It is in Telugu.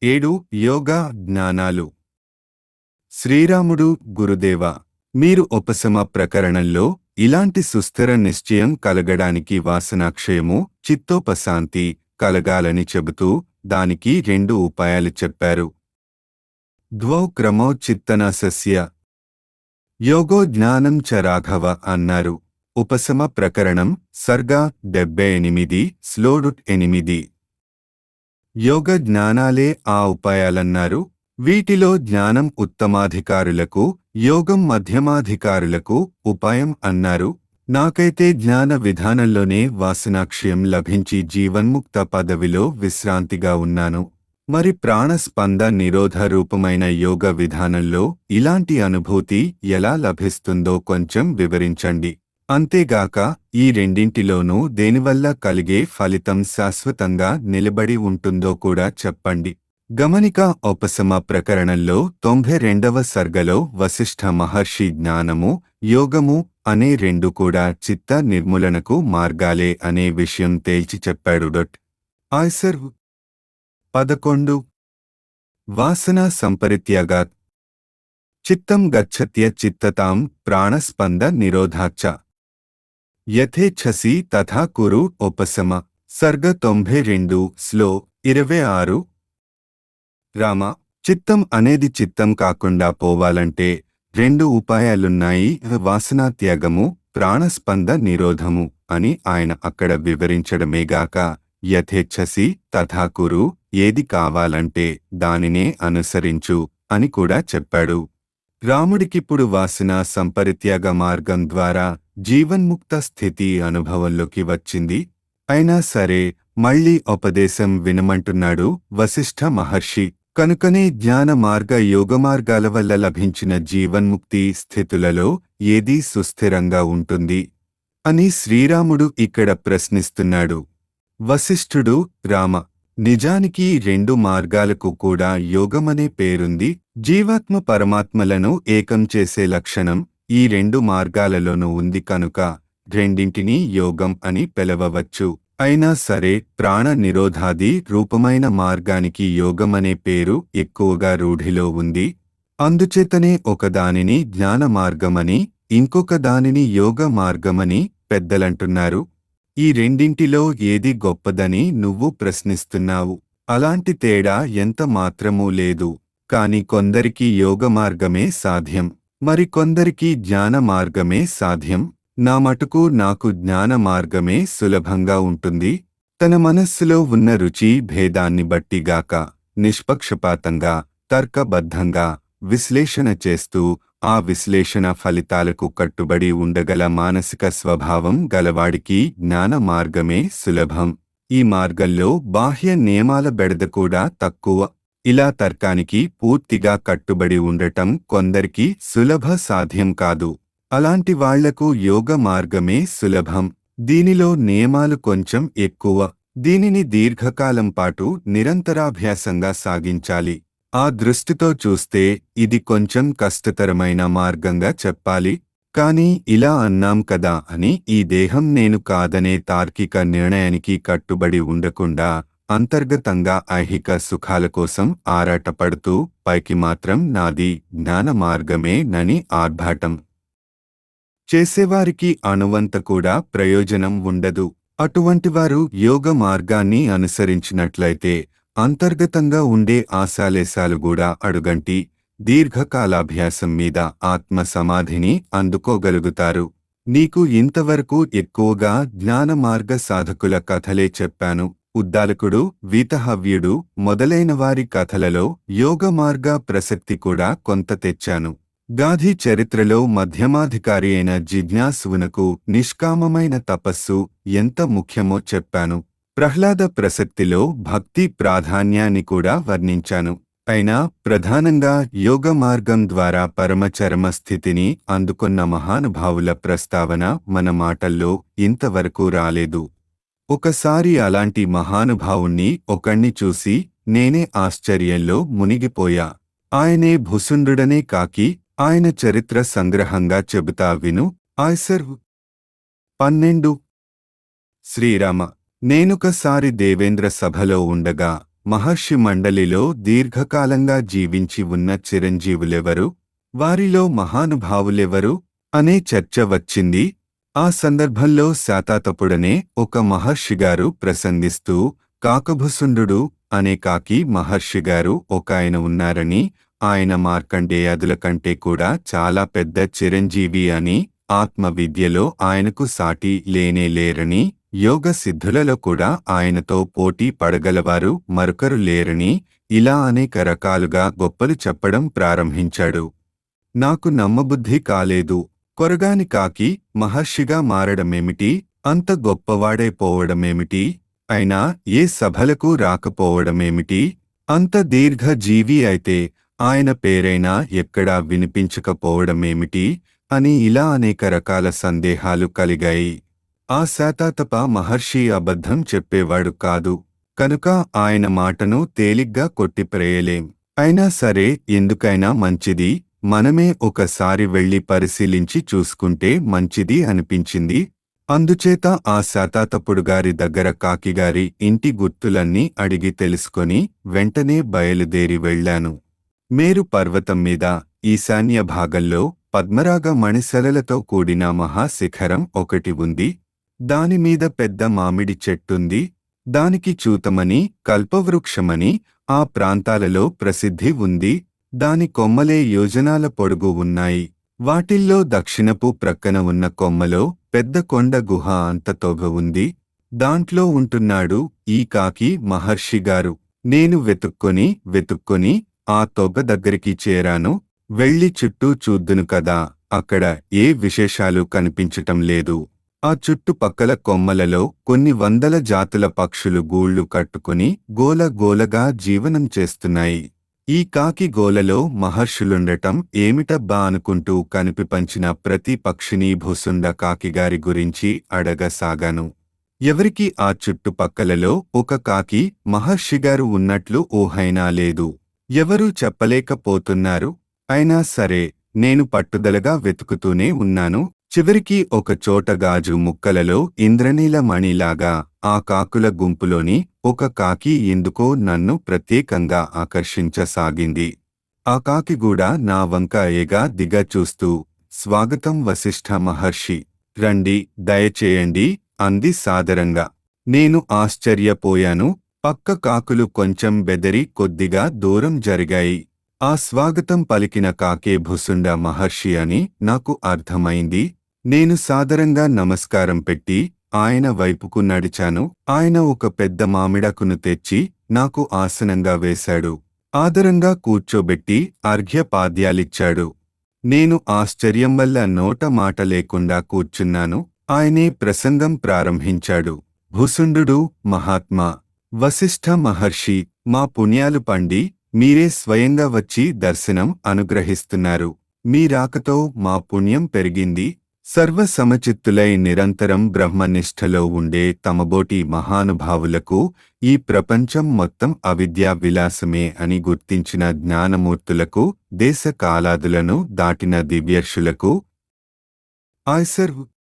7 యోగా జ్ఞానాలు. శ్రీరాముడు గురుదేవ, మీరు ఉపశమ ప్రకరణంలో ఇలాంటి సుస్థిర నిశ్చయం కలగడానికి వాసనాక్షయము, చిత్తోపశాంతి కలగాలని చెబుతూ దానికి 2 ఉపాయాలు చెప్పారు. ద్వౌ క్రమో చిత్తనాశస్య యోగో జ్ఞానం చ రాఘవ అన్నారు. ఉపశమ ప్రకరణం సర్గా 78 శ్లోరుట్ 8. యోగ జ్ఞానాలే ఆ ఉపాయాలన్నారు. వీటిలో జ్ఞానం ఉత్తమాధికారులకు, యోగం మధ్యమాధికారులకు ఉపాయం అన్నారు. నాకైతే జ్ఞాన విధానంలోనే వాసనాక్షయం లభించి జీవన్ముక్త పదవిలో విశ్రాంతిగా ఉన్నాను. మరి ప్రాణస్పంద నిరోధ రూపమైన యోగ విధానంలో ఇలాంటి అనుభూతి ఎలా లభిస్తుందో కొంచెం వివరించండి. అంతేగాక ఈ రెండింటిలోనూ దేనివల్ల కలిగే ఫలితం శాశ్వతంగా నిలబడి ఉంటుందో కూడా చెప్పండి. గమనిక ఉపశమ ప్రకరణంలో 92వ సర్గలో వశిష్ఠ మహర్షి జ్ఞానము, యోగము అనే 2 కూడా చిత్త నిర్మూలనకు మార్గాలే అనే విషయం తేల్చి చెప్పాడు. ఆయ్సర్ 11 వాసనా సంపరిత్యాగాత్ చిత్తం గచ్చత్య చిత్తతాం ప్రాణస్పంద నిరోధాచ్చ యథేచ్ఛసి తథా కురు ఉపశమ. సర్గ 92 స్లో 26. రామ, చిత్తం అనేది చిత్తం కాకుండా పోవాలంటే 2 ఉపాయాలున్నాయి, వాసనాత్యాగము, ప్రాణస్పంద నిరోధము అని ఆయన అక్కడ వివరించడమేగాక యథేచ్ఛసి తథా కురు, ఏది కావాలంటే దానినే అనుసరించు అని కూడా చెప్పాడు. రాముడికిప్పుడు వాసనా సంపరిత్యాగ మార్గం ద్వారా జీవన్ముక్త స్థితి అనుభవంలోకి వచ్చింది. అయినా సరే మళ్లీ ఉపదేశం వినమంటున్నాడు వశిష్ఠ మహర్షి. కనుకనే జ్ఞాన మార్గ యోగమార్గాల వల్ల లభించిన జీవన్ముక్తి స్థితులలో ఏదీ సుస్థిరంగా ఉంటుంది అని శ్రీరాముడు ఇక్కడ ప్రశ్నిస్తున్నాడు. వశిష్ఠుడు, రామ, నిజానికి 2 మార్గాలకు కూడా యోగమనే పేరుంది. జీవాత్మ పరమాత్మలను ఏకం చేసే లక్షణం ఈ 2 మార్గాలలోనూ ఉంది కనుక రెండింటినీ యోగం అని పిలవవచ్చు. అయినా సరే ప్రాణ నిరోధాది రూపమైన మార్గానికి యోగమనే పేరు ఎక్కువగా రూఢిలో ఉంది. అందుచేతనే ఒకదానిని జ్ఞాన మార్గమని, ఇంకొక దానిని యోగ మార్గమని పెద్దలంటున్నారు. ఈ రెండింటిలో ఏది గొప్పదని నువ్వు ప్రశ్నిస్తున్నావు. అలాంటి తేడా ఎంత మాత్రమూ లేదు. కాని కొందరికి యోగ మార్గమే సాధ్యం, మరికొందరికి జ్ఞాన మార్గమే సాధ్యం. నా మటుకు నాకు జ్ఞాన మార్గమే సులభంగా ఉంటుంది. తన మనస్సులో ఉన్న రుచి భేదాన్ని బట్టిగాక నిష్పక్షపాతంగా, తర్కబద్ధంగా విశ్లేషణ చేస్తూ ఆ విశ్లేషణ ఫలితాలకు కట్టుబడి ఉండగల మానసిక స్వభావం గలవాడికి జ్ఞాన మార్గమే సులభం. ఈ మార్గంలో బాహ్య నియమాల బెడద కూడా తక్కువ. ఇలా తర్కానికి పూర్తిగా కట్టుబడి ఉండటం కొందరికి సులభ సాధ్యం కాదు. అలాంటి వాళ్లకు యోగ మార్గమే సులభం. దీనిలో నియమాలు కొంచెం ఎక్కువ. దీనిని దీర్ఘకాలం పాటు నిరంతరాభ్యాసంగా సాగించాలి. ఆ దృష్టితో చూస్తే ఇది కొంచెం కష్టతరమైన మార్గంగా చెప్పాలి. కాని ఇలా అన్నాం కదా అని ఈ దేహం నేను కాదనే తార్కిక నిర్ణయానికి కట్టుబడి ఉండకుండా అంతర్గతంగా ఐహిక సుఖాల కోసం ఆరాటపడుతూ పైకి మాత్రం నాది జ్ఞాన మార్గమే నని ఆర్భాటం చేసేవారికి అణువంత కూడా ప్రయోజనం ఉండదు. అటువంటివారు యోగ మార్గాన్ని అనుసరించినట్లయితే అంతర్గతంగా ఉండే ఆశాలేశాలు కూడా అడుగంటి దీర్ఘకాలాభ్యాసం మీద ఆత్మ సమాధిని అందుకోగలుగుతారు. నీకు ఇంతవరకు ఎక్కువగా జ్ఞాన మార్గ సాధకుల కథలే చెప్పాను. ఉద్దాలకుడు, వీతహవ్యుడు మొదలైన వారి కథలలో యోగ మార్గ ప్రసక్తి కూడా కొంత తెచ్చాను. గాధి చరిత్రలో మధ్యమాధికారి అయిన జిజ్ఞాసువునకు నిష్కామమైన తపస్సు ఎంత ముఖ్యమో చెప్పాను. ప్రహ్లాద ప్రసక్తిలో భక్తి ప్రాధాన్యాన్ని కూడా వర్ణించాను. అయినా ప్రధానంగా యోగ మార్గం ద్వారా పరమచరమ స్థితిని అందుకున్న మహానుభావుల ప్రస్తావన మన మాటల్లో ఇంతవరకు రాలేదు. ఒకసారి అలాంటి మహానుభావుణ్ణి ఒకణ్ణి చూసి నేనే ఆశ్చర్యంలో మునిగిపోయా. ఆయనే భుసుండుడనే కాకి. ఆయన చరిత్ర సంగ్రహంగా చెబుతా విను. ఆయ్సర్ 12 శ్రీరామ, నేనొకసారి దేవేంద్ర సభలో ఉండగా మహర్షి మండలిలో దీర్ఘకాలంగా జీవించి ఉన్న చిరంజీవులెవరు, వారిలో మహానుభావులెవరు అనే చర్చ వచ్చింది. ఆ సందర్భంలో శాతాతపుడనే ఒక మహర్షిగారు ప్రసంగిస్తూ, కాకభుసుండు అనే కాకి మహర్షిగారు ఒక ఆయన ఉన్నారని, ఆయన మార్కండేయాదుల కంటే కూడా చాలా పెద్ద చిరంజీవి అని, ఆత్మ విద్యలో ఆయనకు సాటి లేనే లేరని, యోగ సిద్ధులలో కూడా ఆయనతో పోటీ పడగలవారు మరొకరు లేరని, ఇలా అనేక రకాలుగా గొప్పలు చెప్పడం ప్రారంభించాడు. నాకు నమ్మబుద్ధి కాలేదు. కొరగాని కాకి మహర్షిగా మారడమేమిటి, అంత గొప్పవాడైపోవడమేమిటి, అయినా ఏ సభలకు రాకపోవడమేమిటి, అంత దీర్ఘ జీవి అయితే ఆయన పేరైనా ఎక్కడా వినిపించకపోవడమేమిటి అని ఇలా అనేక రకాల సందేహాలు కలిగాయి. ఆ శాతాతప మహర్షి అబద్ధం చెప్పేవాడు కాదు కనుక ఆయన మాటను తేలిగ్గా కొట్టిప్రేయలేం. అయినా సరే, ఎందుకైనా మంచిది, మనమే ఒకసారి వెళ్లి పరిశీలించి చూసుకుంటే మంచిది అనిపించింది. అందుచేత ఆ శాతాతపుడుగారి దగ్గర కాకిగారి ఇంటి గుర్తులన్నీ అడిగి తెలుసుకొని వెంటనే బయలుదేరి వెళ్లాను. మేరు పర్వతం మీద ఈశాన్య భాగంలో పద్మరాగ మణిశలలతో కూడిన మహాశిఖరం ఒకటి ఉంది. దానిమీద పెద్ద మామిడి చెట్టుంది. దానికి చూతమని, కల్పవృక్షమని ఆ ప్రాంతాలలో ప్రసిద్ధి ఉంది. దాని కొమ్మలే యోజనాల పొడుగు ఉన్నాయి. వాటిల్లో దక్షిణపు ప్రక్కన ఉన్న కొమ్మలో పెద్ద కొండ గుహ అంత తొగ ఉంది. దాంట్లో ఉంటున్నాడు ఈ కాకి మహర్షిగారు. నేను వెతుక్కొని ఆ తొగ దగ్గరికి చేరాను. వెళ్ళి చుట్టూ చూద్దును కదా, అక్కడ ఏ విశేషాలు కనిపించటం లేదు. ఆ చుట్టుపక్కల కొమ్మలలో కొన్ని వందల జాతుల పక్షులు గూళ్ళు కట్టుకుని గోలగోలగా జీవనం చేస్తున్నాయి. ఈ కాకి గోలలో మహర్షులుండటం ఏమిటబ్బా అనుకుంటూ కనిపిపంచిన ప్రతి పక్షిని భూసుండ కాకిగారి గురించి అడగసాగాను. ఎవరికి ఆ చుట్టుపక్కలలో ఒక కాకి మహర్షిగారు ఉన్నట్లు ఊహైనా లేదు. ఎవరూ చెప్పలేకపోతున్నారు. అయినా సరే, నేను పట్టుదలగా వెతుకుతూనే ఉన్నాను. చివరికి ఒక చోట గాజు ముక్కలలో ఇంద్రనీల మణిలాగా ఆ కాకుల గుంపులోని ఒక కాకి ఎందుకో నన్ను ప్రత్యేకంగా ఆకర్షించసాగింది. ఆ కాకి కూడా నా వంక ఏగా దిగ చూస్తూ, స్వాగతం వశిష్ఠ మహర్షి, రండి, దయచేయండి అంది సాదరంగా. నేను ఆశ్చర్యపోయాను. పక్క కాకులు కొంచెం బెదరి కొద్దిగా దూరం జరిగాయి. ఆ స్వాగతం పలికిన కాకే భుసుండ మహర్షి అని నాకు అర్థమైంది. నేను సాదరంగా నమస్కారం పెట్టి ఆయన వైపుకు నడిచాను. ఆయన ఒక పెద్ద మామిడాకును తెచ్చి నాకు ఆసనంగా వేశాడు. ఆదరంగా కూర్చోబెట్టి అర్ఘ్యపాద్యాలిచ్చాడు. నేను ఆశ్చర్యం వల్ల నోట మాట లేకుండా కూర్చున్నాను. ఆయనే ప్రసంగం ప్రారంభించాడు. భుసుండు మహాత్మా, వశిష్ఠ మహర్షి, మా పుణ్యాలు పండి మీరే స్వయంగా వచ్చి దర్శనం అనుగ్రహిస్తున్నారు. మీ రాకతో మా పుణ్యం పెరిగింది. సర్వసమచిత్తులై నిరంతరం బ్రహ్మనిష్టలో ఉండే తమబోటి మహానుభావులకు ఈ ప్రపంచం మొత్తం అవిద్యా విలాసమే అని గుర్తించిన జ్ఞానమూర్తులకు, దేశ కాలాదులను దాటిన దివ్యర్షులకు, ఆయ్సర్